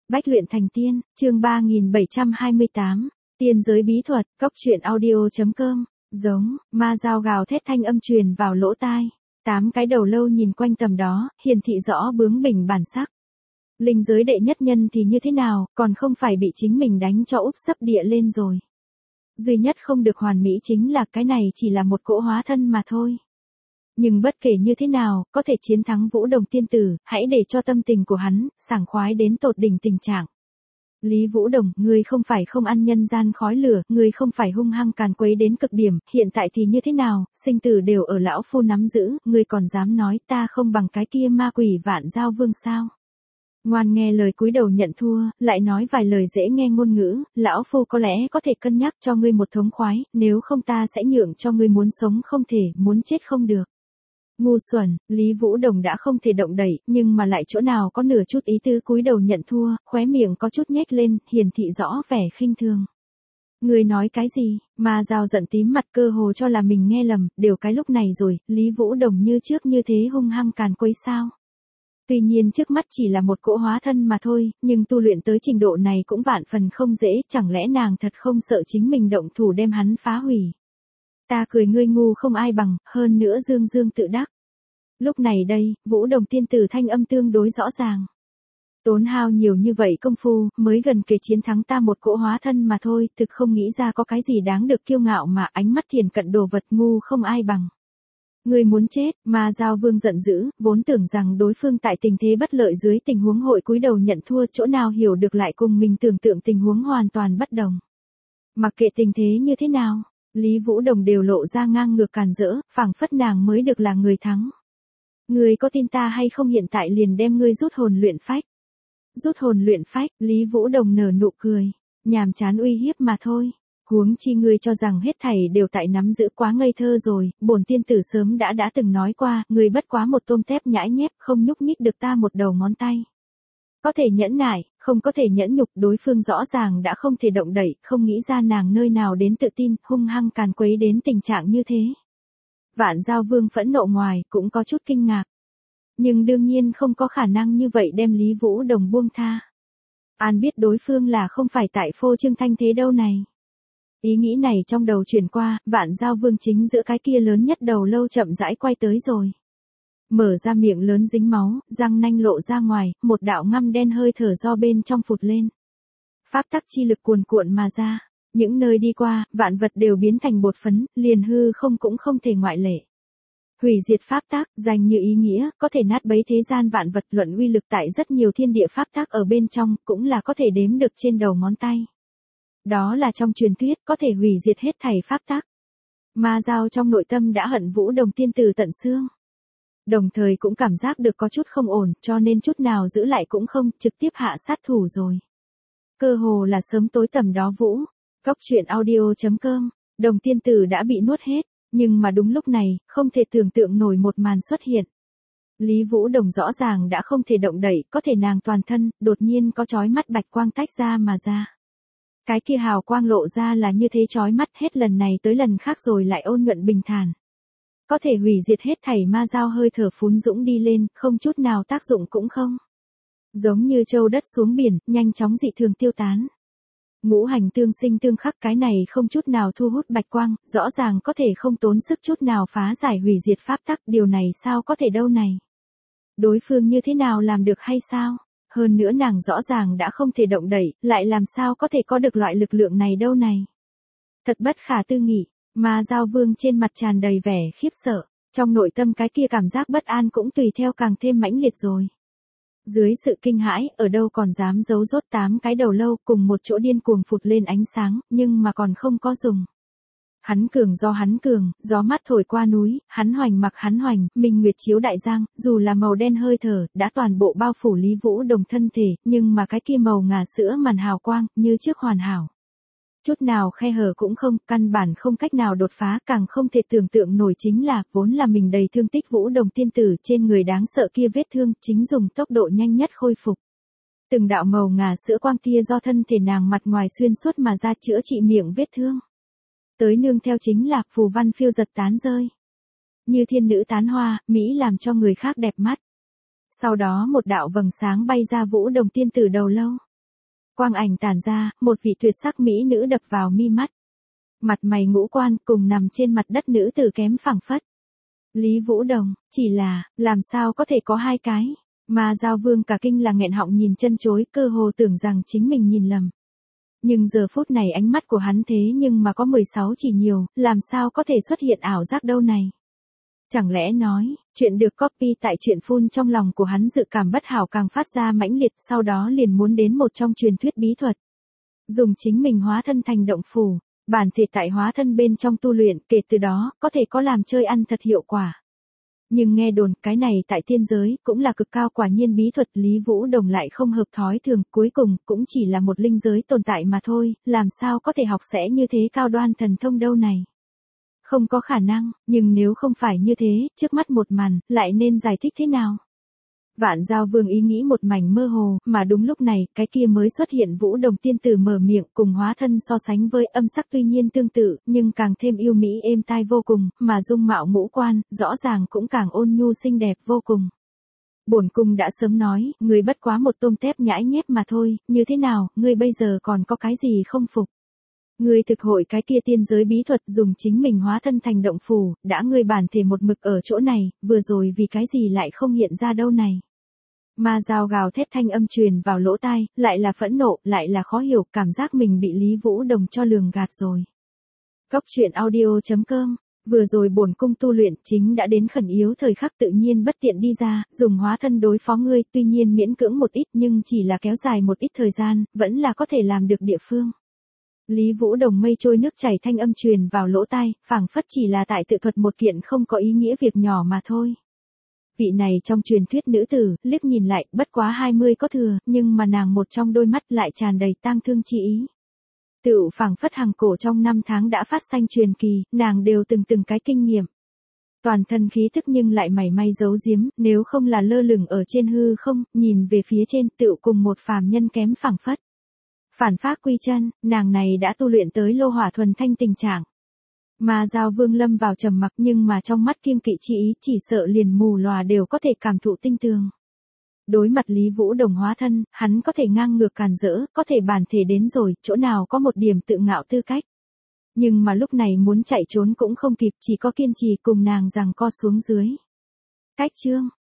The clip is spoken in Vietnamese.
Bách luyện thành tiên, chương 3728, tiên giới bí thuật, góc truyện audio.com, giống, ma dao gào thét thanh âm truyền vào lỗ tai. 8 cái đầu lâu nhìn quanh tầm đó, hiển thị rõ bướng bỉnh bản sắc. Linh giới đệ nhất nhân thì như thế nào, còn không phải bị chính mình đánh cho úp sấp địa lên rồi. Duy nhất không được hoàn mỹ chính là cái này chỉ là một cỗ hóa thân mà thôi. Nhưng bất kể như thế nào, có thể chiến thắng Vũ Đồng tiên tử, hãy để cho tâm tình của hắn, sảng khoái đến tột đỉnh tình trạng. Lý Vũ Đồng, ngươi không phải không ăn nhân gian khói lửa, ngươi không phải hung hăng càn quấy đến cực điểm, hiện tại thì như thế nào, sinh tử đều ở lão phu nắm giữ, ngươi còn dám nói ta không bằng cái kia ma quỷ Vạn Giao Vương sao? Ngoan nghe lời cúi đầu nhận thua, lại nói vài lời dễ nghe ngôn ngữ, lão phu có lẽ có thể cân nhắc cho ngươi một thống khoái, nếu không ta sẽ nhượng cho ngươi muốn sống không thể, muốn chết không được. Ngu xuẩn, Lý Vũ Đồng đã không thể động đậy, nhưng mà lại chỗ nào có nửa chút ý tứ cúi đầu nhận thua, khóe miệng có chút nhếch lên, hiển thị rõ vẻ khinh thường. Người nói cái gì, mà Giao giận tím mặt cơ hồ cho là mình nghe lầm, đều cái lúc này rồi, Lý Vũ Đồng như trước như thế hung hăng càn quấy sao. Tuy nhiên trước mắt chỉ là một cỗ hóa thân mà thôi, nhưng tu luyện tới trình độ này cũng vạn phần không dễ, chẳng lẽ nàng thật không sợ chính mình động thủ đem hắn phá hủy. Ta cười ngươi ngu không ai bằng, hơn nữa dương dương tự đắc. Lúc này đây, Vũ Đồng tiên tử thanh âm tương đối rõ ràng. Tốn hao nhiều như vậy công phu, mới gần kề chiến thắng ta một cỗ hóa thân mà thôi, thực không nghĩ ra có cái gì đáng được kiêu ngạo mà ánh mắt thiền cận đồ vật ngu không ai bằng. Ngươi muốn chết, mà Giao Vương giận dữ, vốn tưởng rằng đối phương tại tình thế bất lợi dưới tình huống hội cúi đầu nhận thua, chỗ nào hiểu được lại cùng mình tưởng tượng tình huống hoàn toàn bất đồng. Mặc kệ tình thế như thế nào, Lý Vũ Đồng đều lộ ra ngang ngược càn rỡ, phảng phất nàng mới được là người thắng. Ngươi có tin ta hay không hiện tại liền đem ngươi rút hồn luyện phách. Rút hồn luyện phách, Lý Vũ Đồng nở nụ cười, nhàm chán uy hiếp mà thôi. Huống chi ngươi cho rằng hết thảy đều tại nắm giữ quá ngây thơ rồi, bổn tiên tử sớm đã từng nói qua, ngươi bất quá một tôm tép nhãi nhép, không nhúc nhích được ta một đầu ngón tay. Có thể nhẫn nại, không có thể nhẫn nhục, đối phương rõ ràng đã không thể động đậy, không nghĩ ra nàng nơi nào đến tự tin, hung hăng càn quấy đến tình trạng như thế. Vạn Giao Vương phẫn nộ ngoài, cũng có chút kinh ngạc. Nhưng đương nhiên không có khả năng như vậy đem Lý Vũ Đồng buông tha. An biết đối phương là không phải tại phô trương thanh thế đâu này. Ý nghĩ này trong đầu chuyển qua, Vạn Giao Vương chính giữa cái kia lớn nhất đầu lâu chậm rãi quay tới rồi. Mở ra miệng lớn dính máu, răng nanh lộ ra ngoài, một đạo ngăm đen hơi thở do bên trong phụt lên. Pháp tắc chi lực cuồn cuộn mà ra, những nơi đi qua, vạn vật đều biến thành bột phấn, liền hư không cũng không thể ngoại lệ. Hủy diệt pháp tắc, danh như ý nghĩa, có thể nát bấy thế gian vạn vật, luận uy lực tại rất nhiều thiên địa pháp tắc ở bên trong, cũng là có thể đếm được trên đầu ngón tay. Đó là trong truyền thuyết, có thể hủy diệt hết thảy pháp tắc. Ma Giao trong nội tâm đã hận Vũ Đồng tiên tử tận xương. Đồng thời cũng cảm giác được có chút không ổn, cho nên chút nào giữ lại cũng không, trực tiếp hạ sát thủ rồi. Cơ hồ là sớm tối tầm đó Vũ, góc truyện audio.com, Đồng tiên tử đã bị nuốt hết, nhưng mà đúng lúc này, không thể tưởng tượng nổi một màn xuất hiện. Lý Vũ Đồng rõ ràng đã không thể động đậy, có thể nàng toàn thân, đột nhiên có chói mắt bạch quang tách ra mà ra. Cái kia hào quang lộ ra là như thế chói mắt, hết lần này tới lần khác rồi lại ôn nhuận bình thản. Có thể hủy diệt hết thảy ma giao hơi thở phún dũng đi lên, không chút nào tác dụng cũng không. Giống như châu đất xuống biển, nhanh chóng dị thường tiêu tán. Ngũ hành tương sinh tương khắc, cái này không chút nào thu hút bạch quang, rõ ràng có thể không tốn sức chút nào phá giải hủy diệt pháp tắc, điều này sao có thể đâu này. Đối phương như thế nào làm được hay sao? Hơn nữa nàng rõ ràng đã không thể động đậy, lại làm sao có thể có được loại lực lượng này đâu này. Thật bất khả tư nghị, mà Giao Vương trên mặt tràn đầy vẻ khiếp sợ, trong nội tâm cái kia cảm giác bất an cũng tùy theo càng thêm mãnh liệt rồi. Dưới sự kinh hãi, ở đâu còn dám giấu rốt 8 cái đầu lâu cùng một chỗ điên cuồng phụt lên ánh sáng, nhưng mà còn không có dùng. Hắn cường, gió mát thổi qua núi, hắn hoành, minh nguyệt chiếu đại giang, dù là màu đen hơi thở, đã toàn bộ bao phủ Lý Vũ Đồng thân thể, nhưng mà cái kia màu ngà sữa màn hào quang, như trước hoàn hảo. Chút nào khe hở cũng không, căn bản không cách nào đột phá, càng không thể tưởng tượng nổi chính là, vốn là mình đầy thương tích Vũ Đồng tiên tử trên người đáng sợ kia vết thương, chính dùng tốc độ nhanh nhất khôi phục. Từng đạo màu ngà sữa quang tia do thân thể nàng mặt ngoài xuyên suốt mà ra chữa trị miệng vết thương. Tới nương theo chính là phù văn phiêu giật tán rơi. Như thiên nữ tán hoa, Mỹ làm cho người khác đẹp mắt. Sau đó một đạo vầng sáng bay ra Vũ Đồng tiên tử đầu lâu. Quang ảnh tản ra, một vị tuyệt sắc mỹ nữ đập vào mi mắt. Mặt mày ngũ quan cùng nằm trên mặt đất nữ tử kém phảng phất. Lý Vũ Đồng, chỉ là, làm sao có thể có hai cái? Mà Giao Vương cả kinh là nghẹn họng nhìn chân chối, cơ hồ tưởng rằng chính mình nhìn lầm. Nhưng giờ phút này ánh mắt của hắn thế nhưng mà có 16 chỉ nhiều, làm sao có thể xuất hiện ảo giác đâu này? Chẳng lẽ nói, chuyện được copy tại chuyện phun trong lòng của hắn dự cảm bất hảo càng phát ra mãnh liệt, sau đó liền muốn đến một trong truyền thuyết bí thuật. Dùng chính mình hóa thân thành động phủ, bản thể tại hóa thân bên trong tu luyện, kể từ đó, có thể có làm chơi ăn thật hiệu quả. Nhưng nghe đồn, cái này tại tiên giới, cũng là cực cao quả nhiên bí thuật Lý Vũ Đồng lại không hợp thói thường, cuối cùng, cũng chỉ là một linh giới tồn tại mà thôi, làm sao có thể học sẽ như thế cao đoan thần thông đâu này. Không có khả năng, nhưng nếu không phải như thế, trước mắt một màn, lại nên giải thích thế nào? Vạn Giao Vương ý nghĩ một mảnh mơ hồ, mà đúng lúc này, cái kia mới xuất hiện Vũ Đồng tiên tử mở miệng cùng hóa thân so sánh với âm sắc tuy nhiên tương tự, nhưng càng thêm yêu mỹ êm tai vô cùng, mà dung mạo ngũ quan, rõ ràng cũng càng ôn nhu xinh đẹp vô cùng. Bổn cung đã sớm nói, người bất quá một tôm tép nhãi nhép mà thôi, như thế nào, ngươi bây giờ còn có cái gì không phục? Ngươi thực hội cái kia tiên giới bí thuật dùng chính mình hóa thân thành động phủ, đã ngươi bản thể một mực ở chỗ này, vừa rồi vì cái gì lại không hiện ra đâu này. Ma Giao gào thét thanh âm truyền vào lỗ tai, lại là phẫn nộ, lại là khó hiểu, cảm giác mình bị Lý Vũ Đồng cho lường gạt rồi. Cốc truyện audio.com, vừa rồi bổn cung tu luyện chính đã đến khẩn yếu thời khắc tự nhiên bất tiện đi ra, dùng hóa thân đối phó ngươi, tuy nhiên miễn cưỡng một ít nhưng chỉ là kéo dài một ít thời gian, vẫn là có thể làm được địa phương. Lý Vũ Đồng mây trôi nước chảy thanh âm truyền vào lỗ tai, phảng phất chỉ là tại tự thuật một kiện không có ý nghĩa việc nhỏ mà thôi. Vị này trong truyền thuyết nữ tử, liếc nhìn lại, bất quá 20 có thừa, nhưng mà nàng một trong đôi mắt lại tràn đầy tang thương chi ý. Tựu phảng phất hàng cổ trong 5 tháng đã phát sanh truyền kỳ, nàng đều từng cái kinh nghiệm. Toàn thân khí thức nhưng lại mảy may giấu giếm, nếu không là lơ lửng ở trên hư không, nhìn về phía trên tựu cùng một phàm nhân kém phảng phất. Phản phác quy chân, nàng này đã tu luyện tới lô hỏa thuần thanh tình trạng. Mà Giao Vương lâm vào trầm mặc nhưng mà trong mắt kiêng kỵ chi ý chỉ sợ liền mù lòa đều có thể cảm thụ tinh tường. Đối mặt Lý Vũ Đồng hóa thân, hắn có thể ngang ngược càn rỡ, có thể bản thể đến rồi, chỗ nào có một điểm tự ngạo tư cách. Nhưng mà lúc này muốn chạy trốn cũng không kịp, chỉ có kiên trì cùng nàng giằng co xuống dưới. Cách chương